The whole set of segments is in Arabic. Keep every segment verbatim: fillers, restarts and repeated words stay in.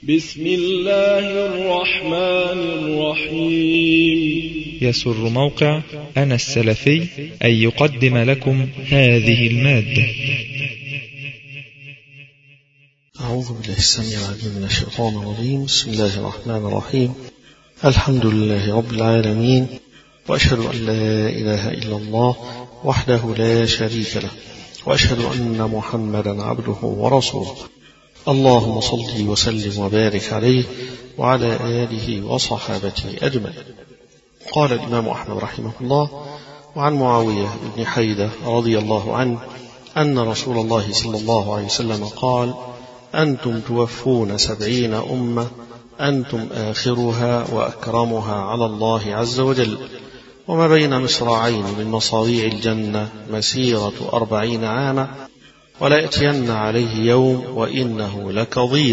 بسم الله الرحمن الرحيم. يسر موقع أنا السلفي أن يقدم لكم هذه المادة. أعوذ بالله السميع العليم من الشيطان الرجيم. بسم الله الرحمن الرحيم. الحمد لله رب العالمين، وأشهد أن لا إله إلا الله وحده لا شريك له، وأشهد أن محمدا عبده ورسوله. اللهم صل وسلم وبارك عليه وعلى آله وصحابته أجمعين. قال الإمام أحمد رحمه الله: وعن معاوية بن حيدة رضي الله عنه أن رسول الله صلى الله عليه وسلم قال: أنتم توفون سبعين أمة، أنتم آخرها وأكرمها على الله عز وجل، وما بين مصراعين من مصاريع الجنة مسيرة أربعين عاما، ولا يأتين عليه يوم وإنه لكظيظ.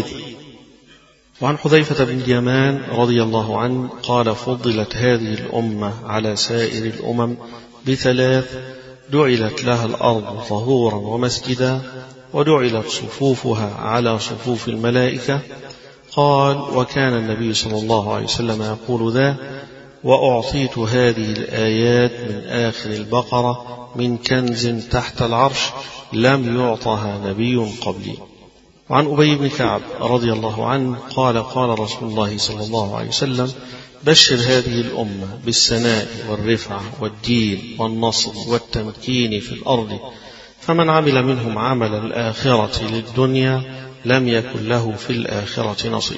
وعن حذيفة بن اليمان رضي الله عنه قال: فضلت هذه الأمة على سائر الأمم بثلاث: جعلت لها الأرض طهورا ومسجدا، وجعلت صفوفها على صفوف الملائكة. قال: وكان النبي صلى الله عليه وسلم يقول ذا: وأعطيت هذه الآيات من آخر البقرة من كنز تحت العرش لم يعطها نبي قبلي. وعن أبي بن كعب رضي الله عنه قال: قال رسول الله صلى الله عليه وسلم: بشر هذه الأمة بالسناء والرفعة والدين والنصر والتمكين في الأرض، فمن عمل منهم عمل الآخرة للدنيا لم يكن له في الآخرة نصيب.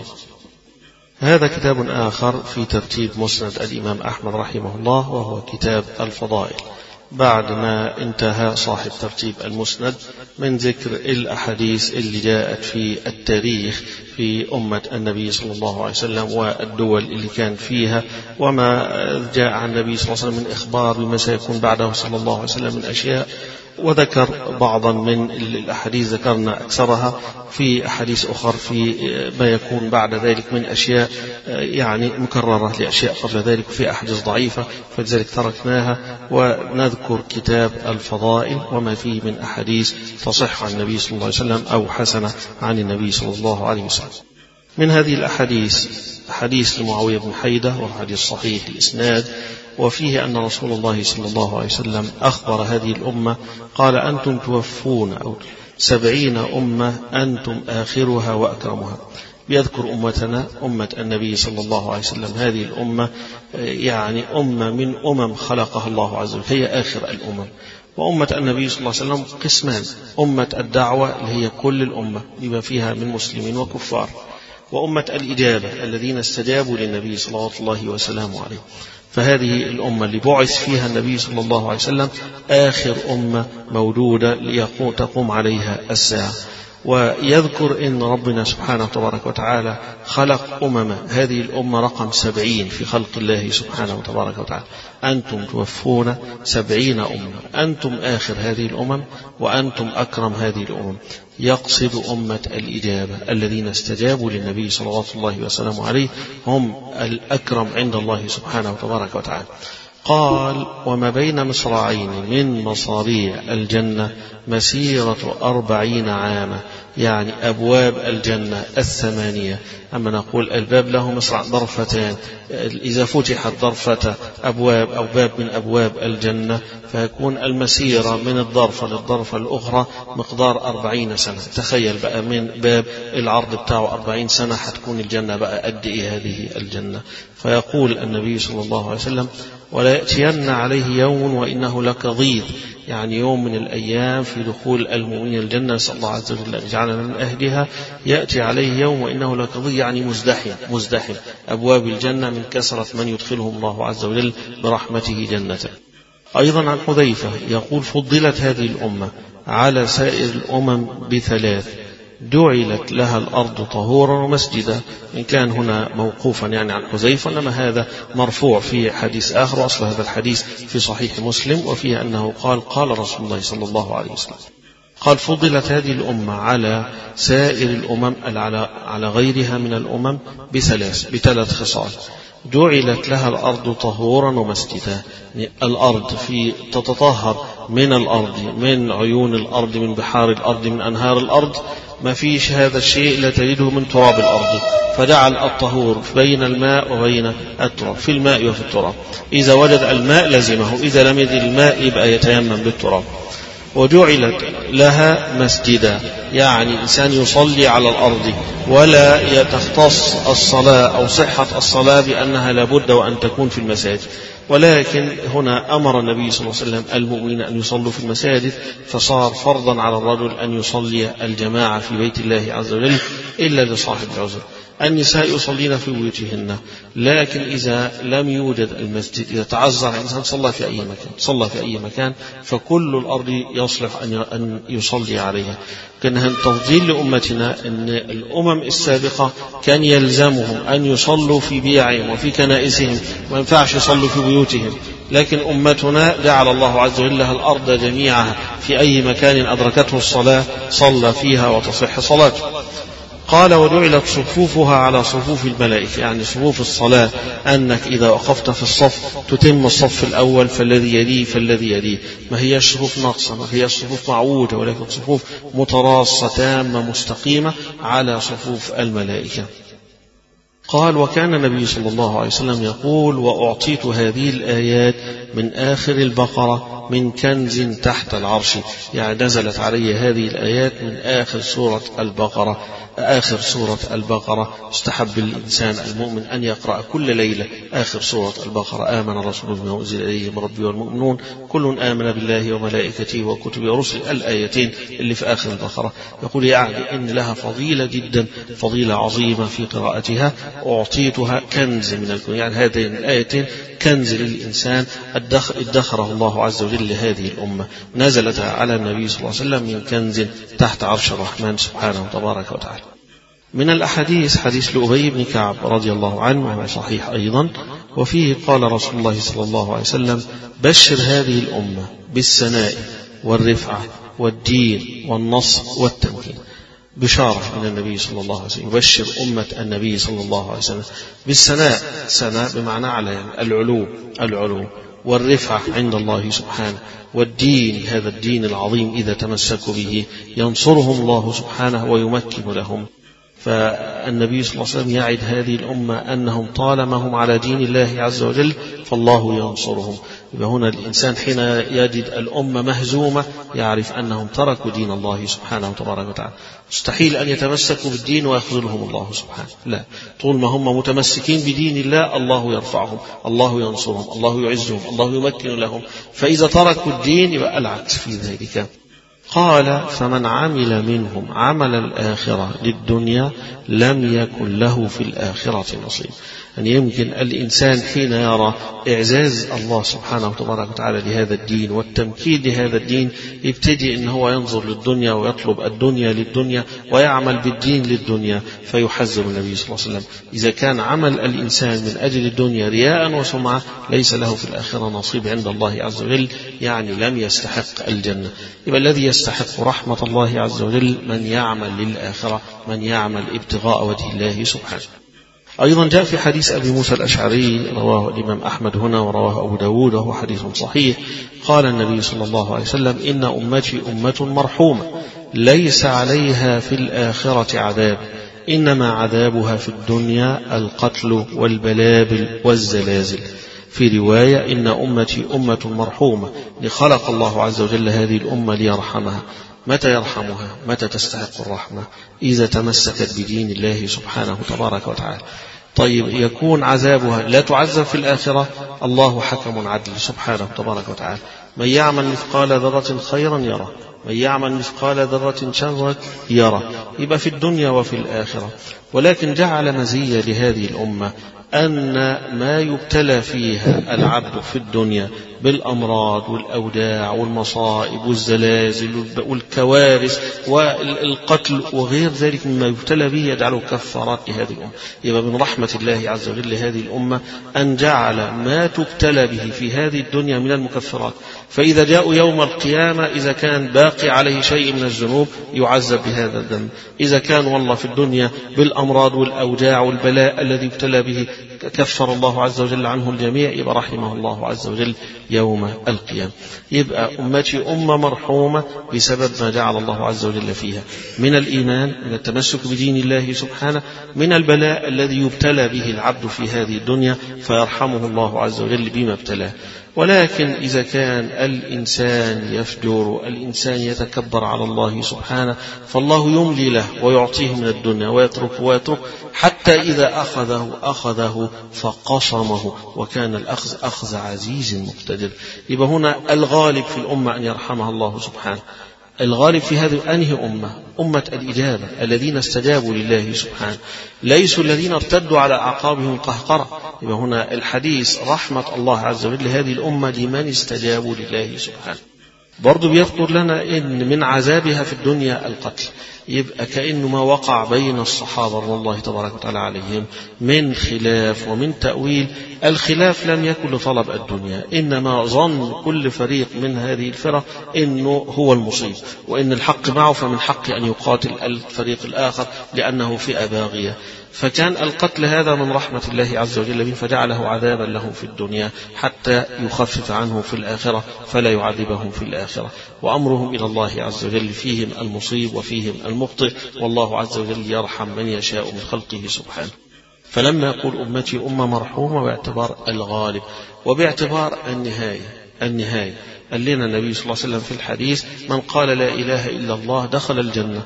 هذا كتاب آخر في ترتيب مسند الإمام أحمد رحمه الله، وهو كتاب الفضائل، بعد ما انتهى صاحب ترتيب المسند من ذكر الأحاديث اللي جاءت في التاريخ في أمة النبي صلى الله عليه وسلم والدول اللي كان فيها، وما جاء عن النبي صلى الله عليه وسلم من إخبار بما سيكون بعده صلى الله عليه وسلم من أشياء. وذكر بعضا من الأحاديث، ذكرنا أكثرها في أحاديث أخرى في ما يكون بعد ذلك من أشياء يعني مكررة لأشياء قبل ذلك، في أحاديث ضعيفة، فلذلك تركناها ونذكر كتاب الفضائل وما فيه من أحاديث تصح عن النبي صلى الله عليه وسلم أو حسنة عن النبي صلى الله عليه وسلم. من هذه الأحاديث حديث لمعاوية بن حيدة، وحديث صحيح الإسناد، وفيه أن رسول الله صلى الله عليه وسلم أخبر هذه الأمة قال: أنتم توفون أو سبعين أمة، أنتم آخرها وأكرمها. بيذكر أمتنا أمة النبي صلى الله عليه وسلم، هذه الأمة يعني أمة من أمم خلقها الله عز وجل، هي آخر الأمم. وأمة النبي صلى الله عليه وسلم قسمان: أمة الدعوة اللي هي كل الأمة بما فيها من مسلمين وكفار، وأمة الإجابة الذين استجابوا للنبي صلى الله عليه وسلم عليه. فهذه الأمة اللي بعث فيها النبي صلى الله عليه وسلم آخر أمة موجودة ليقوم تقوم عليها الساعة. ويذكر أن ربنا سبحانه تبارك وتعالى خلق أمم، هذه الأمة رقم سبعين في خلق الله سبحانه تبارك وتعالى. أنتم توفون سبعين أمة، أنتم آخر هذه الأمم وأنتم أكرم هذه الأمم. يقصد أمة الإجابة الذين استجابوا للنبي صلى الله عليه وسلم عليه، هم الأكرم عند الله سبحانه تبارك وتعالى. قال: وما بين مصراعين من مصاريع الجنة مسيرة أربعين عاما، يعني أبواب الجنة الثمانية. أما نقول الباب له مصرع ضرفتان، إذا فتحت ضرفة أبواب أو باب من أبواب الجنة فيكون المسيرة من الضرفة للضرفة الأخرى مقدار أربعين سنة. تخيل بقى من باب العرض بتاعه أربعين سنة هتكون الجنة بقى قد إيه هذه الجنة. فيقول النبي صلى الله عليه وسلم: ولا يأتين عليه يوم وإنه لكظيظ، يعني يوم من الأيام في دخول المؤمنين الجنة، نسأل الله عز وجل أن يجعلنا من أهلها. يأتي عليه يوم وإنه لكظيظ، يعني مزدحم مزدحم أبواب الجنة من كثرة من يدخلهم الله عز وجل برحمته جنته. أيضا عن حذيفة يقول: فضلت هذه الأمة على سائر الأمم بثلاث: جعلت لها الأرض طهورا ومسجدا. إن كان هنا موقوفا يعني عن حذيفة، إنما هذا مرفوع في حديث آخر، وأصل هذا الحديث في صحيح مسلم، وفيه أنه قال: قال رسول الله صلى الله عليه وسلم. قال فضلت هذه الأمة على سائر الأمم على غيرها من الأمم بثلاث بثلاث خصال. جعلت لها الأرض طهورا ومسجدا، الأرض في تتطهر من الأرض، من عيون الأرض، من بحار الأرض، من أنهار الأرض، ما فيش هذا الشيء لا تجده من تراب الأرض، فجعل الطهور بين الماء وبين التراب، في الماء وفي التراب، إذا وجد الماء لزمه، إذا لم يجد الماء يبقى يتيمم بالتراب. وجعلت لها مسجدا، يعني إنسان يصلي على الأرض ولا تختص الصلاة أو صحة الصلاة بأنها لابد وأن تكون في المساجد، ولكن هنا أمر النبي صلى الله عليه وسلم المؤمنين أن يصلوا في المساجد، فصار فرضا على الرجل أن يصلي الجماعة في بيت الله عز وجل إلا لصاحب العذر. النساء يصلين في بيوتهن، لكن إذا لم يوجد المسجد، إذا تعذر الإنسان صلى في أي مكان، صلى في أي مكان، فكل الأرض يصلح أن يصلي عليها. كان تفضيل لأمتنا أن الأمم السابقة كان يلزمهم أن يصلوا في بيعهم وفي كنائسهم، ما ينفعش يصلوا في بيوتهم، لكن أمتنا جعل الله عز وجل لها الأرض جميعها في أي مكان أدركته الصلاة صلى فيها وتصح صلاته. قال وجعلت صفوفها على صفوف الملائكة، يعني صفوف الصلاة أنك إذا وقفت في الصف تتم الصف الأول فالذي يليه فالذي يليه، ما هي صفوف ناقصة، ما هي صفوف معوجة، ولكن صفوف متراصة تامة مستقيمة على صفوف الملائكة. قال وكان النبي صلى الله عليه وسلم يقول وأعطيت هذه الآيات من آخر البقرة من كنز تحت العرش، يعني نزلت علي هذه الآيات من آخر سورة البقرة. آخر سورة البقرة استحب الإنسان المؤمن أن يقرأ كل ليلة آخر سورة البقرة، آمن الرسول بما أنزل إليه من ربه والمؤمنون كل آمن بالله وملائكته وكتبه ورسله، الآيتين اللي في آخر البقرة. يقول يعني إن لها فضيلة جدا، فضيلة عظيمة في قراءتها. أعطيتها كنز من الكنز، يعني هذين الآيتين كنز للإنسان ادخره الله عز وجل لهذه الأمة، نزلت على النبي صلى الله عليه وسلم من كنز تحت عرش الرحمن سبحانه تبارك وتعالى. من الأحاديث حديث لأبي بن كعب رضي الله عنه وهو صحيح أيضا، وفيه قال رسول الله صلى الله عليه وسلم بشر هذه الأمة بالسناء والرفعة والدين والنصر والتمكين. بشارة من النبي صلى الله عليه وسلم، يبشر أمة النبي صلى الله عليه وسلم بالسناء، سناء بمعنى على، يعني العلو العلو والرفعة عند الله سبحانه، والدين هذا الدين العظيم إذا تمسكوا به ينصرهم الله سبحانه ويمكن لهم. فالنبي صلى الله عليه وسلم يعد هذه الأمة أنهم طالما هم على دين الله عز وجل فالله ينصرهم. يبقى هنا الإنسان حين يجد الأمة مهزومة يعرف أنهم تركوا دين الله سبحانه وتبارك وتعالى. مستحيل أن يتمسكوا بالدين ويخذلهم الله سبحانه، لا، طول ما هم متمسكين بدين الله الله يرفعهم، الله ينصرهم، الله يعزهم، الله يمكن لهم. فإذا تركوا الدين يبقى العكس في ذلك. قال فمن عمل منهم عمل الآخرة للدنيا لم يكن له في الآخرة نصيب. أن يمكن الإنسان حين يرى إعزاز الله سبحانه وتبارك وتعالى لهذا الدين والتمكين لهذا الدين يبتدي أن هو ينظر للدنيا ويطلب الدنيا للدنيا ويعمل بالدين للدنيا، فيحذر النبي صلى الله عليه وسلم إذا كان عمل الإنسان من أجل الدنيا رياء وسمعة ليس له في الآخرة نصيب عند الله عز وجل، يعني لم يستحق الجنة. يبقى الذي يستحق رحمة الله عز وجل من يعمل للآخرة، من يعمل ابتغاء وجه الله سبحانه. أيضا جاء في حديث أبي موسى الأشعري رواه الإمام أحمد هنا ورواه أبو داود وهو حديث صحيح، قال النبي صلى الله عليه وسلم إن أمتي أمة مرحومة ليس عليها في الآخرة عذاب، إنما عذابها في الدنيا القتل والبلابل والزلازل. في رواية إن أمتي أمة مرحومة لخلق الله عز وجل هذه الأمة ليرحمها. متى يرحمها؟ متى تستحق الرحمة؟ إذا تمسكت بدين الله سبحانه تبارك وتعالى. طيب يكون عذابها لا تعذب في الآخرة؟ الله حكم عدل سبحانه تبارك وتعالى، من يعمل مثقال ذرة خيرا يره، من يعمل مثقال ذرة شرا يره. يبقى في الدنيا وفي الآخرة. ولكن جعل مزية لهذه الأمة أن ما يبتلى فيها العبد في الدنيا بالأمراض والأوداع والمصائب والزلازل والكوارث والقتل وغير ذلك مما يبتلى به يجعله كفارات لهذه الأمة. يبقى من رحمة الله عز وجل لهذه الأمة أن جعل ما تبتلى به في هذه الدنيا من المكفرات فإذا جاءوا يوم القيامة إذا كان باقي عليه شيء من الذنوب يعذب بهذا الذنب، إذا كان والله في الدنيا بالأمراض والأوجاع والبلاء الذي ابتلى به كفر الله عز وجل عنه الجميع، يبقى رحمه الله عز وجل يوم القيامة. يبقى أمتي أمة مرحومة بسبب ما جعل الله عز وجل فيها من الإيمان، من التمسك بدين الله سبحانه، من البلاء الذي يبتلى به العبد في هذه الدنيا فيرحمه الله عز وجل بما ابتلاه. ولكن إذا كان الإنسان يفجر، الإنسان يتكبر على الله سبحانه، فالله يملي له ويعطيه من الدنيا ويترك ويترك حتى إذا أخذه أخذه فقصمه، وكان الأخذ أخذ عزيز مقتدر. يبقى هنا الغالب في الأمة أن يرحمها الله سبحانه. الغالب في هذه أنهي أمة؟ أمة الإجابة، الذين استجابوا لله سبحانه، ليسوا الذين ارتدوا على أعقابهم قهقرة. يبقى هنا الحديث رحمة الله عز وجل هذه الأمة لمن استجابوا لله سبحانه. برضو بيذكر لنا إن من عذابها في الدنيا القتل، يبقى كأنه ما وقع بين الصحابة رضي الله تبارك وتعالى عليهم من خلاف ومن تأويل. الخلاف لم يكن لطلب الدنيا، إنما ظن كل فريق من هذه الفرق إنه هو المصيب وإن الحق معه، فمن حق أن يقاتل الفريق الآخر لأنه فئة باغية. فكان القتل هذا من رحمة الله عز وجل به، فجعله عذابا لهم في الدنيا حتى يخفف عنهم في الآخرة فلا يعذبهم في الآخرة. وأمرهم إلى الله عز وجل، فيهم المصيب وفيهم المخطئ، والله عز وجل يرحم من يشاء من خلقه سبحانه. فلما يقول أمتي أمة مرحومة باعتبار الغالب وباعتبار النهاية النهاية قال لنا النبي صلى الله عليه وسلم في الحديث: من قال لا إله إلا الله دخل الجنة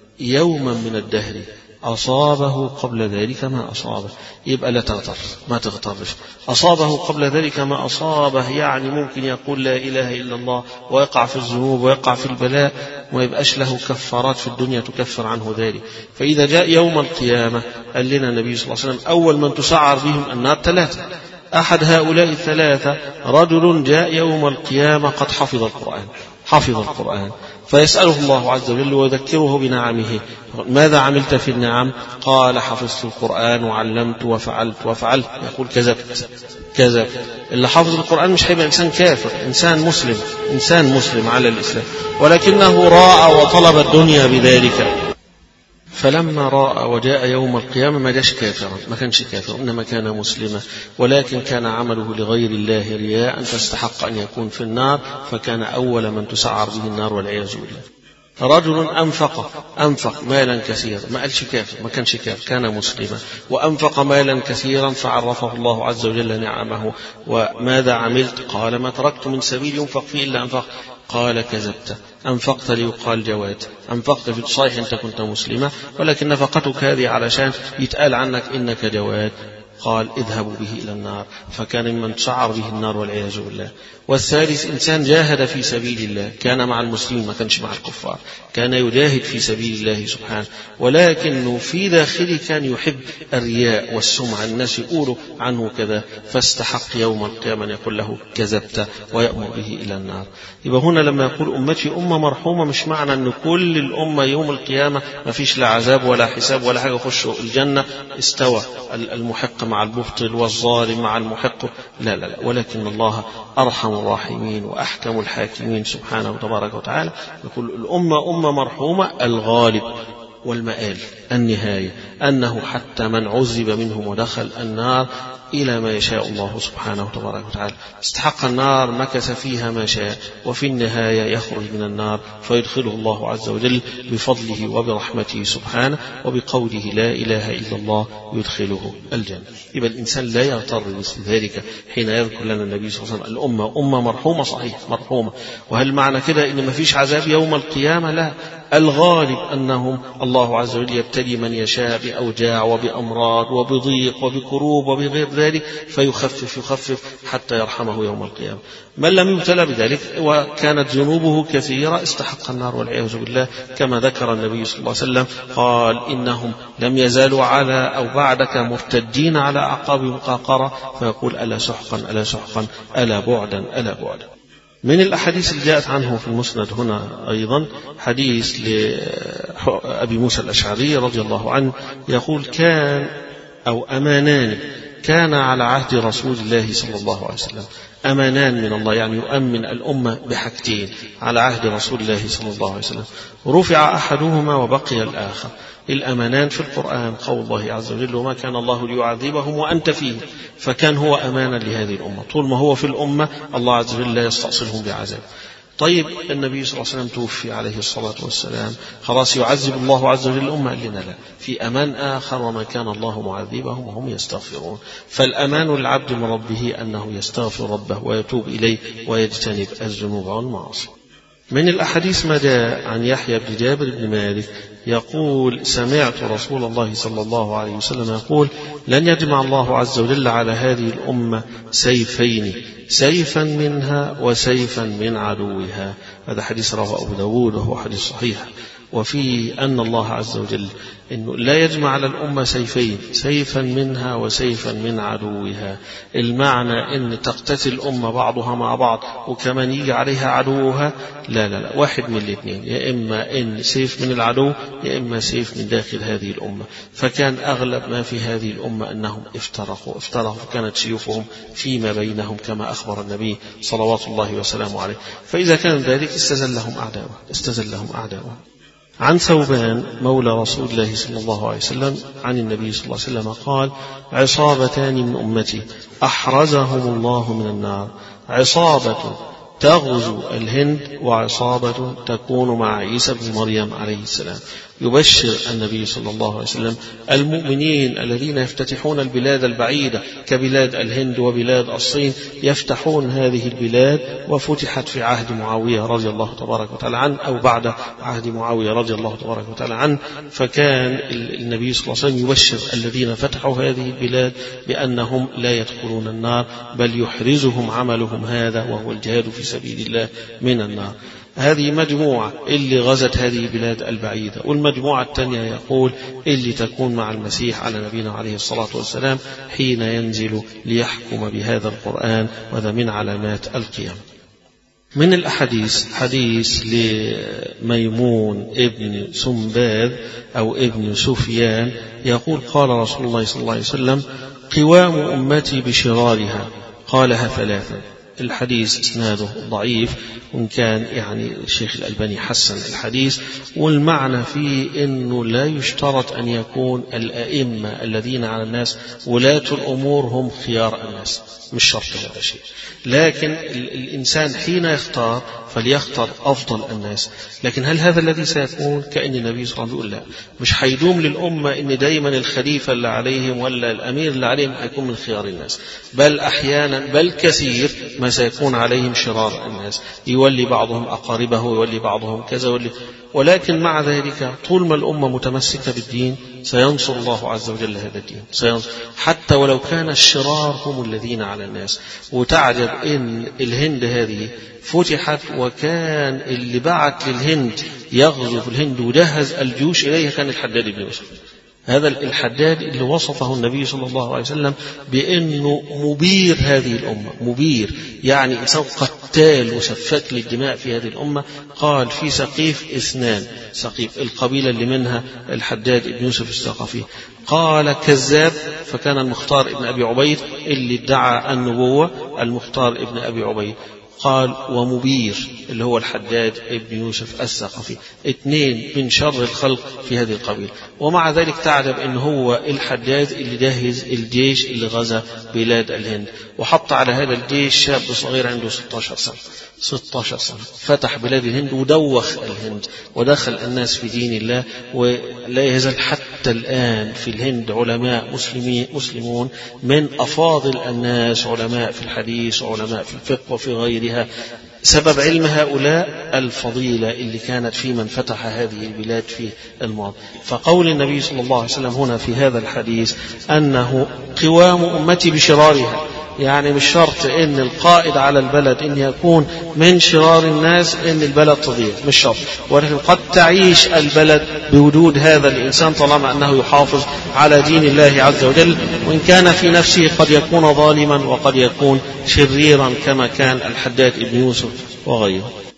يوما من الدهر أصابه قبل ذلك ما أصابه. يبقى لا تغتر، ما تغترش. أصابه قبل ذلك ما أصابه يعني ممكن يقول لا إله إلا الله ويقع في الذنوب ويقع في البلاء وما يبقاش له كفارات في الدنيا تكفر عنه ذلك. فإذا جاء يوم القيامة قال لنا النبي صلى الله عليه وسلم: أول من تسعر بهم النار ثلاثة. أحد هؤلاء الثلاثة رجل جاء يوم القيامة قد حفظ القرآن حفظ القرآن فيسأله الله عز وجل ويذكره بنعمه: ماذا عملت في النعم؟ قال: حفظت القرآن وعلمت وفعلت وفعلت. يقول: كذبت كذبت. اللي حفظ القرآن مش هيبقى إنسان كافر، إنسان مسلم، إنسان مسلم على الإسلام، ولكنه راى وطلب الدنيا بذلك. فلما راى وجاء يوم القيامة ما جاش كافرا، ما كانش كافر، إنما كان مسلما، ولكن كان عمله لغير الله رياء فاستحق أن يكون في النار، فكان أول من تسعر به النار والعياذ بالله. رجل أنفق أنفق مالا كثيرا، ما قالش كافر، ما كانش كافر، كان مسلما وأنفق مالا كثيرا فعرفه الله عز وجل نعمه. وماذا عملت؟ قال: ما تركت من سبيل ينفق فيه إلا أنفق. قال: كذبت، أنفقت ليقال جواد، أنفقت في الصحيح أنت كنت مسلمة، ولكن نفقتك هذه علشان يتقال عنك إنك جواد. قال: اذهبوا به إلى النار، فكان ممن تسعر به النار والعياذ بالله. والثالث إنسان جاهد في سبيل الله، كان مع المسلمين ما كانش مع الكفار، كان يجاهد في سبيل الله سبحانه، ولكنه في داخله كان يحب الرياء والسمعة، الناس يقولوا عنه كذا، فاستحق يوم القيامة أن يقول له كذبت ويأمر به إلى النار. يبقى هنا لما يقول أمتي أمة مرحومة مش معنى أن كل الأمة يوم القيامة ما فيش لا عذاب ولا حساب ولا حاجة يخشوا الجنة، استوى المحق مع المبطل والظالم مع المحق، لا لا لا، ولكن الله أرحم الراحمين وأحكم الحاكمين سبحانه وتبارك وتعالى. يقول الأمة أمة مرحومة، الغالب والمآل النهاية أنه حتى من عذب منهم ودخل النار إلى ما يشاء الله سبحانه وتبارك وتعالى، استحق النار مكث فيها ما شاء، وفي النهاية يخرج من النار فيدخله الله عز وجل بفضله وبرحمته سبحانه وبقوله لا إله إلا الله يدخله الجنة. يبقى الإنسان لا يغتر بمثل ذلك حين يذكر لنا النبي صلى الله عليه وسلم الأمة أمة مرحومة، صحيح مرحومة. وهل معنى كده إن ما فيش عذاب يوم القيامة؟ لا، الغالب أنهم الله عز وجل يبتلي من يشاء بأوجاع وبأمراض وبضيق وبكروب وبغير ذلك فيخفف يخفف حتى يرحمه يوم القيامة. من لم يبتلى بذلك وكانت ذنوبه كثيرة استحق النار والعياذ بالله، كما ذكر النبي صلى الله عليه وسلم قال: إنهم لم يزالوا على أو بعدك مرتدين على أعقابهم قهقرة، فيقول: ألا سحقا ألا سحقا ألا بعدا ألا بعدا. من الأحاديث اللي جاءت عنه في المسند هنا أيضا حديث لأبي موسى الأشعري رضي الله عنه يقول: كان أو أمانان كان على عهد رسول الله صلى الله عليه وسلم أمانان من الله، يعني يؤمن الأمة بحاجتين على عهد رسول الله صلى الله عليه وسلم، رفع أحدهما وبقي الآخر. الأمانان في القرآن قول الله عز وجل: وما كان الله ليعذبهم وأنت فيه، فكان هو أمانا لهذه الأمة، طول ما هو في الأمة الله عز وجل لا يستأصلهم بعذاب. طيب النبي صلى الله عليه وسلم توفي عليه الصلاة والسلام، خلاص يعذب الله عز وجل الأمة؟ قال لنا لا، في أمان آخر: وما كان الله معذبهم وهم يستغفرون. فالأمان للعبد من ربه أنه يستغفر ربه ويتوب إليه ويجتنب الذنوب والمعاصي. من الأحاديث ما جاء عن يحيى بن جابر بن مالك يقول: سمعت رسول الله صلى الله عليه وسلم يقول: لن يجمع الله عز وجل على هذه الأمة سيفين، سيفا منها وسيفا من عدوها. هذا حديث رواه أبو داود وهو حديث صحيح. وفي أن الله عز وجل إنه لا يجمع على الأمة سيفين، سيفا منها وسيفا من عدوها. المعنى إن تقتتل الأمة بعضها مع بعض وكمان يجي عليها عدوها، لا لا لا، واحد من الاثنين، يا إما إن سيف من العدو يا إما سيف من داخل هذه الأمة. فكان أغلب ما في هذه الأمة أنهم افترقوا افترقوا فكانت سيوفهم فيما بينهم كما أخبر النبي صلوات الله وسلامه عليه. فإذا كان ذلك استزلهم أعداؤه استزلهم أعداؤه. عن ثوبان مولى رسول الله صلى الله عليه وسلم عن النبي صلى الله عليه وسلم قال: عصابتان من أمتي أحرزهم الله من النار، عصابة تغزو الهند وعصابة تكون مع عيسى بن مريم عليه السلام. يبشر النبي صلى الله عليه وسلم المؤمنين الذين يفتتحون البلاد البعيدة كبلاد الهند وبلاد الصين، يفتحون هذه البلاد وفتحت في عهد معاوية رضي الله تبارك وتعالى عنه أو بعد عهد معاوية رضي الله تبارك وتعالى عنه. فكان النبي صلى الله عليه وسلم يبشر الذين فتحوا هذه البلاد بأنهم لا يدخلون النار، بل يحرزهم عملهم هذا وهو الجهاد في سبيل الله من النار. هذه مجموعة اللي غزت هذه البلاد البعيدة، والمجموعة الثانية يقول اللي تكون مع المسيح على نبينا عليه الصلاة والسلام حين ينزل ليحكم بهذا القرآن، وهذا من علامات القيامة. من الأحاديث حديث لميمون ابن سنباذ أو ابن سفيان يقول: قال رسول الله صلى الله عليه وسلم: قوام أمتي بشرارها، قالها ثلاثا. الحديث اسناده ضعيف، وإن كان يعني الشيخ الألباني حسن الحديث، والمعنى فيه أنه لا يشترط أن يكون الأئمة الذين على الناس ولاة الأمور هم خيار الناس، مش شرط هذا شيء، لكن الإنسان حين يختار فليختار أفضل الناس. لكن هل هذا الذي سيكون؟ كأن النبي صلى الله عليه وسلم يقول لا، مش حيدوم للأمة إن دايما الخليفة اللي عليهم ولا الأمير اللي عليهم يكون من خيار الناس، بل أحيانا بل كثير ما سيكون عليهم شرار الناس، يولي بعضهم أقاربه ويولي بعضهم كذا ولي. ولكن مع ذلك طول ما الأمة متمسكة بالدين سينصر الله عز وجل هذا الدين، سينصر حتى ولو كان الشرار هم الذين على الناس. وتعجب إن الهند هذه فتحت، وكان اللي بعت للهند يغزو في الهند وجهز الجيوش إليها كان الحجاج بن يوسف. هذا الحجاج اللي وصفه النبي صلى الله عليه وسلم بأنه مبير هذه الأمة، مبير يعني إنسان قتال وسفاك للدماء في هذه الأمة. قال في سقيف اثنان، سقيف القبيلة اللي منها الحجاج بن يوسف الثقفي، قال كذاب فكان المختار ابن أبي عبيد اللي ادعى النبوة، المختار ابن أبي عبيد. قال ومبير اللي هو الحجاج ابن يوسف الثقفي، اثنين من شر الخلق في هذه القبيلة. ومع ذلك تعجب ان هو الحجاج اللي جهز الجيش اللي غزا بلاد الهند، وحط على هذا الجيش شاب صغير عنده ستة عشر سنة ستة عشر سنة، فتح بلاد الهند ودوخ الهند ودخل الناس في دين الله. ولا يزال حتى الآن في الهند علماء مسلمين مسلمون من أفاضل الناس، علماء في الحديث وعلماء في الفقه وفي غيرها، سبب علم هؤلاء الفضيلة اللي كانت في من فتح هذه البلاد في الماضي. فقول النبي صلى الله عليه وسلم هنا في هذا الحديث أنه قوام أمتي بشرارها، يعني مش شرط ان القائد على البلد ان يكون من شرار الناس ان البلد تضيع، مش شرط، ولكن قد تعيش البلد بوجود هذا الانسان طالما انه يحافظ على دين الله عز وجل، وان كان في نفسه قد يكون ظالما وقد يكون شريرا كما كان الحجاج بن يوسف وغيره.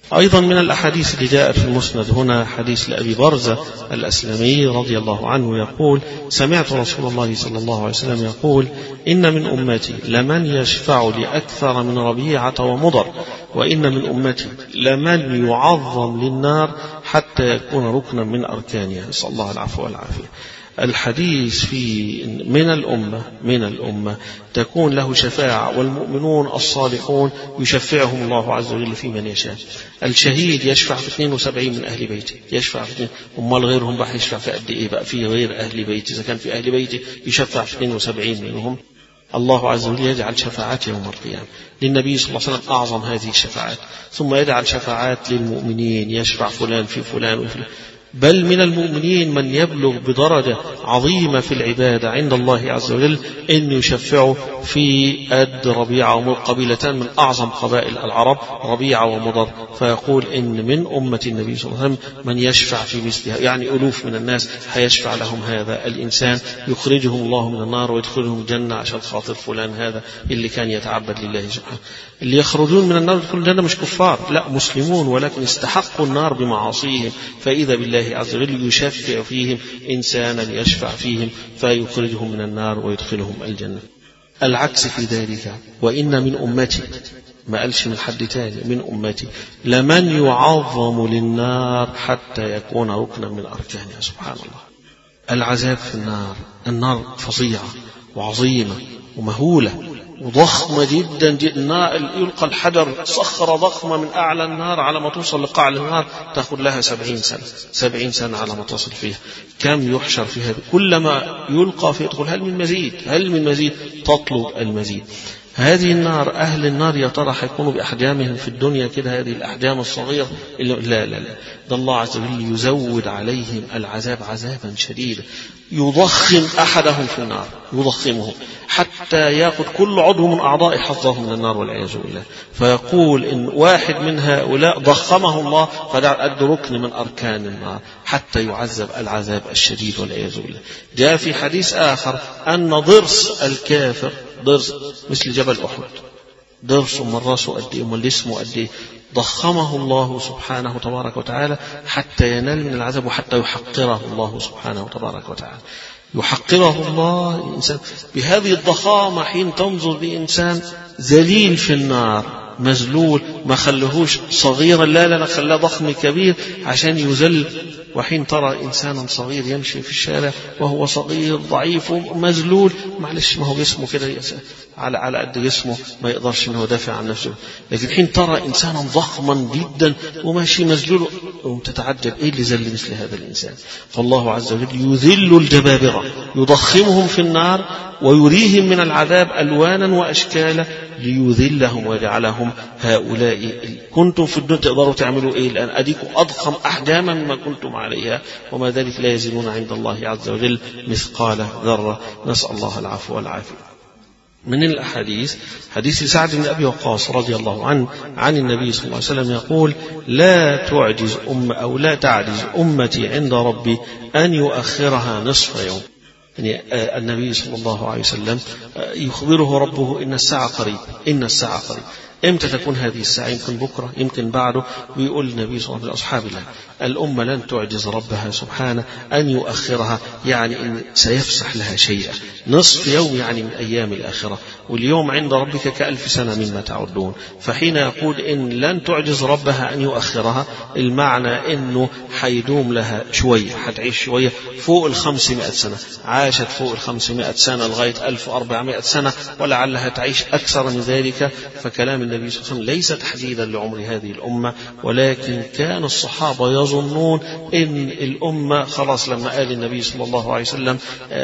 أيضا من الأحاديث اللي جاءت في المسند هنا حديث لأبي برزة الأسلمي رضي الله عنه يقول: سمعت رسول الله صلى الله عليه وسلم يقول: إن من أمتي لمن يشفع لأكثر من ربيعة ومضر، وإن من أمتي لمن يعظم للنار حتى يكون ركنا من أركانها. نسأل الله العفو والعافية. الحديث في من الأمة من الأمة تكون له شفاعة، والمؤمنون الصالحون يشفعهم الله عز وجل في من يشاء. الشهيد يشفع في اثنين وسبعين من أهل بيته، يشفع في اثنين، أمال غيرهم بقى يشفع في قد إيه بقى في غير أهل بيته؟ إذا كان في أهل بيته يشفع في اثنين وسبعين منهم. الله عز وجل يجعل شفاعات يوم القيامة للنبي صلى الله عليه وسلم أعظم هذه الشفاعات، ثم يجعل شفاعات للمؤمنين، يشفع فلان في فلان وفلان، بل من المؤمنين من يبلغ بدرجة عظيمة في العبادة عند الله عز وجل إن يشفعوا في أد ربيعة ومضر، قبيلتان من أعظم قبائل العرب، ربيعة ومضر، فيقول إن من أمة النبي صلى الله عليه وسلم من يشفع في مثلها، يعني ألوف من الناس هيشفع لهم هذا الإنسان، يخرجهم الله من النار ويدخلهم الجنة عشان خاطر فلان هذا اللي كان يتعبد لله سبحانه. اللي يخرجون من النار يدخلون الجنة مش كفار، لا مسلمون، ولكن استحقوا النار بمعاصيهم، فإذا بالله عز وجل يشفع فيهم إنسانا يشفع فيهم فيخرجهم من النار ويدخلهم الجنة. العكس في ذلك: وإن من أمتي، ما قالش من حد تاني، من أمتي لمن يعظم للنار حتى يكون ركنا من أركانها. سبحان الله. العذاب في النار، النار فظيعة وعظيمة ومهولة وضخمة جدا جدا، يلقى الحجر صخرة ضخمة من أعلى النار على ما توصل لقاع النار تأخذ لها سبعين سنة سبعين سنة على ما تصل فيها. كم يحشر في هذا، كلما يلقى فيه يدخل هل من مزيد هل من مزيد تطلب المزيد. هذه النار، أهل النار يا ترى حيكونوا بأحجامهم في الدنيا كده، هذه الأحجام الصغيرة؟ لا لا لا، ده الله عز وجل يزود عليهم العذاب عذابا شديدا، يضخم أحدهم في النار، يضخمه حتى يأخذ كل عضو من أعضاء حظه من النار والعياذ بالله. فيقول إن واحد من هؤلاء ضخمه الله فجعل قد ركن من أركان النار حتى يعذب العذاب الشديد والعياذ بالله. جاء في حديث آخر أن ضرس الكافر، ضرس مثل جبل أحد، ضرس من راسه قد إيه ومن اسمه قد إيه، ضخمه الله سبحانه تبارك وتعالى حتى ينال من العذاب وحتى يحقره الله سبحانه تبارك وتعالى. يحقره الله الإنسان بهذه الضخامة حين تنظر بإنسان ذليل في النار مذلول، ما خلهوش صغيرا، لا لا خلاه ضخم كبير عشان يذل. وحين ترى إنسانا صغير يمشي في الشارع وهو صغير ضعيف ومذلول، معلش ما هو جسمه كده على على قد جسمه ما يقدرش انه يدافع عن نفسه، لكن حين ترى إنسانا ضخما جدا وماشي مذلول وتتعجب ايه اللي ذل مثل هذا الإنسان. فالله عز وجل يذل الجبابرة، يضخمهم في النار ويريهم من العذاب ألوانا وأشكالا ليذلهم ويجعلهم هؤلاء كنتم في الدنيا تقدروا تعملوا ايه الآن، أديكم أضخم أحجاما مما كنتم عليها، وما ذلك لا يزنون عند الله عز وجل مثقال ذرة. نسأل الله العفو والعافية. من الأحاديث حديث سعد بن أبي وقاص رضي الله عنه عن النبي صلى الله عليه وسلم يقول: لا تعجز أم أو لا تعجز أمتي عند ربي أن يؤخرها نصف يوم. يعني النبي صلى الله عليه وسلم يخبره ربه إن الساعة قريب، إن الساعة قريب. إمتى تكون هذه الساعة؟ يمكن بكرة، يمكن بعده. ويقول النبي صلى الله عليه وسلم لأصحاب الله: الأمة لن تعجز ربها سبحانه أن يؤخرها، يعني إن سيفسح لها شيئا، نصف يوم يعني من أيام الآخرة، واليوم عند ربك كألف سنة مما تعدون. فحين يقول إن لن تعجز ربها أن يؤخرها، المعنى إنه حيدوم لها شوية، حتعيش شوية فوق الخمسمائة سنة، عاشت فوق الخمسمائة سنة لغاية ألف وأربعمائة سنة، ولعلها تعيش أكثر من ذلك. فكلام النبي صلى الله عليه وسلم ليس تحديدا لعمر هذه الأمة، ولكن كان الصحابة يظنون إن الأمة خلاص، لما قال النبي صلى الله عليه وسلم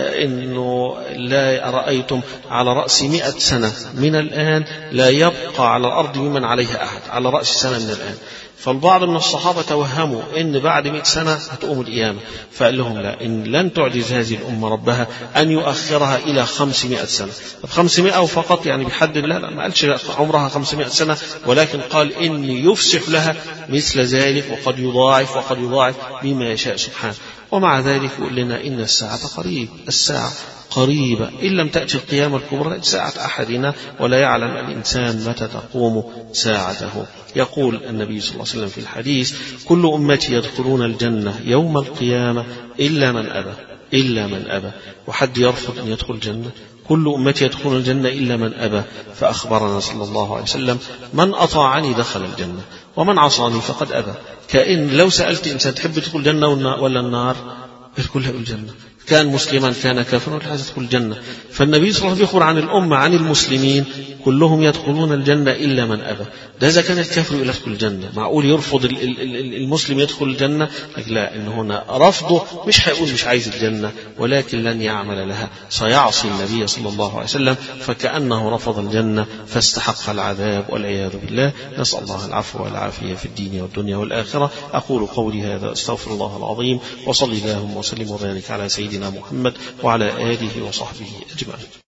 إنه لا رأيتم على رأس مئة سنة من الآن لا يبقى على الأرض ممن عليها أحد، على رأس سنة من الآن. فالبعض من الصحابة توهموا إن بعد مئة سنة هتقوم القيامة، فقال لهم لا، إن لن تعجز هذه الأمة ربها أن يؤخرها إلى خمسمائة سنة. خمسمائة فقط يعني بحد الله، لا ما قالش عمرها خمسمائة سنة، ولكن قال إن يفسح لها مثل ذلك، وقد يضاعف وقد يضاعف بما يشاء سبحانه. ومع ذلك يقول لنا إن الساعة قريب، الساعة قريبة، إن لم تأتي القيامة الكبرى ساعة أحدنا ولا يعلم الإنسان متى تقوم ساعته. يقول النبي صلى الله عليه وسلم في الحديث: كل أمتي يدخلون الجنة يوم القيامة إلا من أبى، إلا من أبى. وحد يرفض أن يدخل الجنة؟ كل أمتي يدخلون الجنة إلا من أبى. فأخبرنا صلى الله عليه وسلم: من أطاعني دخل الجنة ومن عصاني فقد أبى. كأن لو سألت إنسان تحب تدخل الجنة ولا النار؟ يدخلها بالجنة، كان مسلما كان كافرا لا يدخل الجنة. فالنبي صلى الله عليه وسلم يخبر عن الأمة عن المسلمين كلهم يدخلون الجنة إلا من أبى. ده إذا كان الكافر يدخل الجنة، معقول يرفض المسلم يدخل الجنة؟ لا، إن هنا رفضه مش هيقول مش عايز الجنة، ولكن لن يعمل لها، سيعصي النبي صلى الله عليه وسلم، فكأنه رفض الجنة فاستحق العذاب والعياذ بالله. نسأل الله العفو والعافية في الدين والدنيا والآخرة. أقول قولي هذا، أستغفر الله العظيم، وصلي اللهم وسلم وبارك على سيدنا محمد وعلى آله وصحبه أجمعين.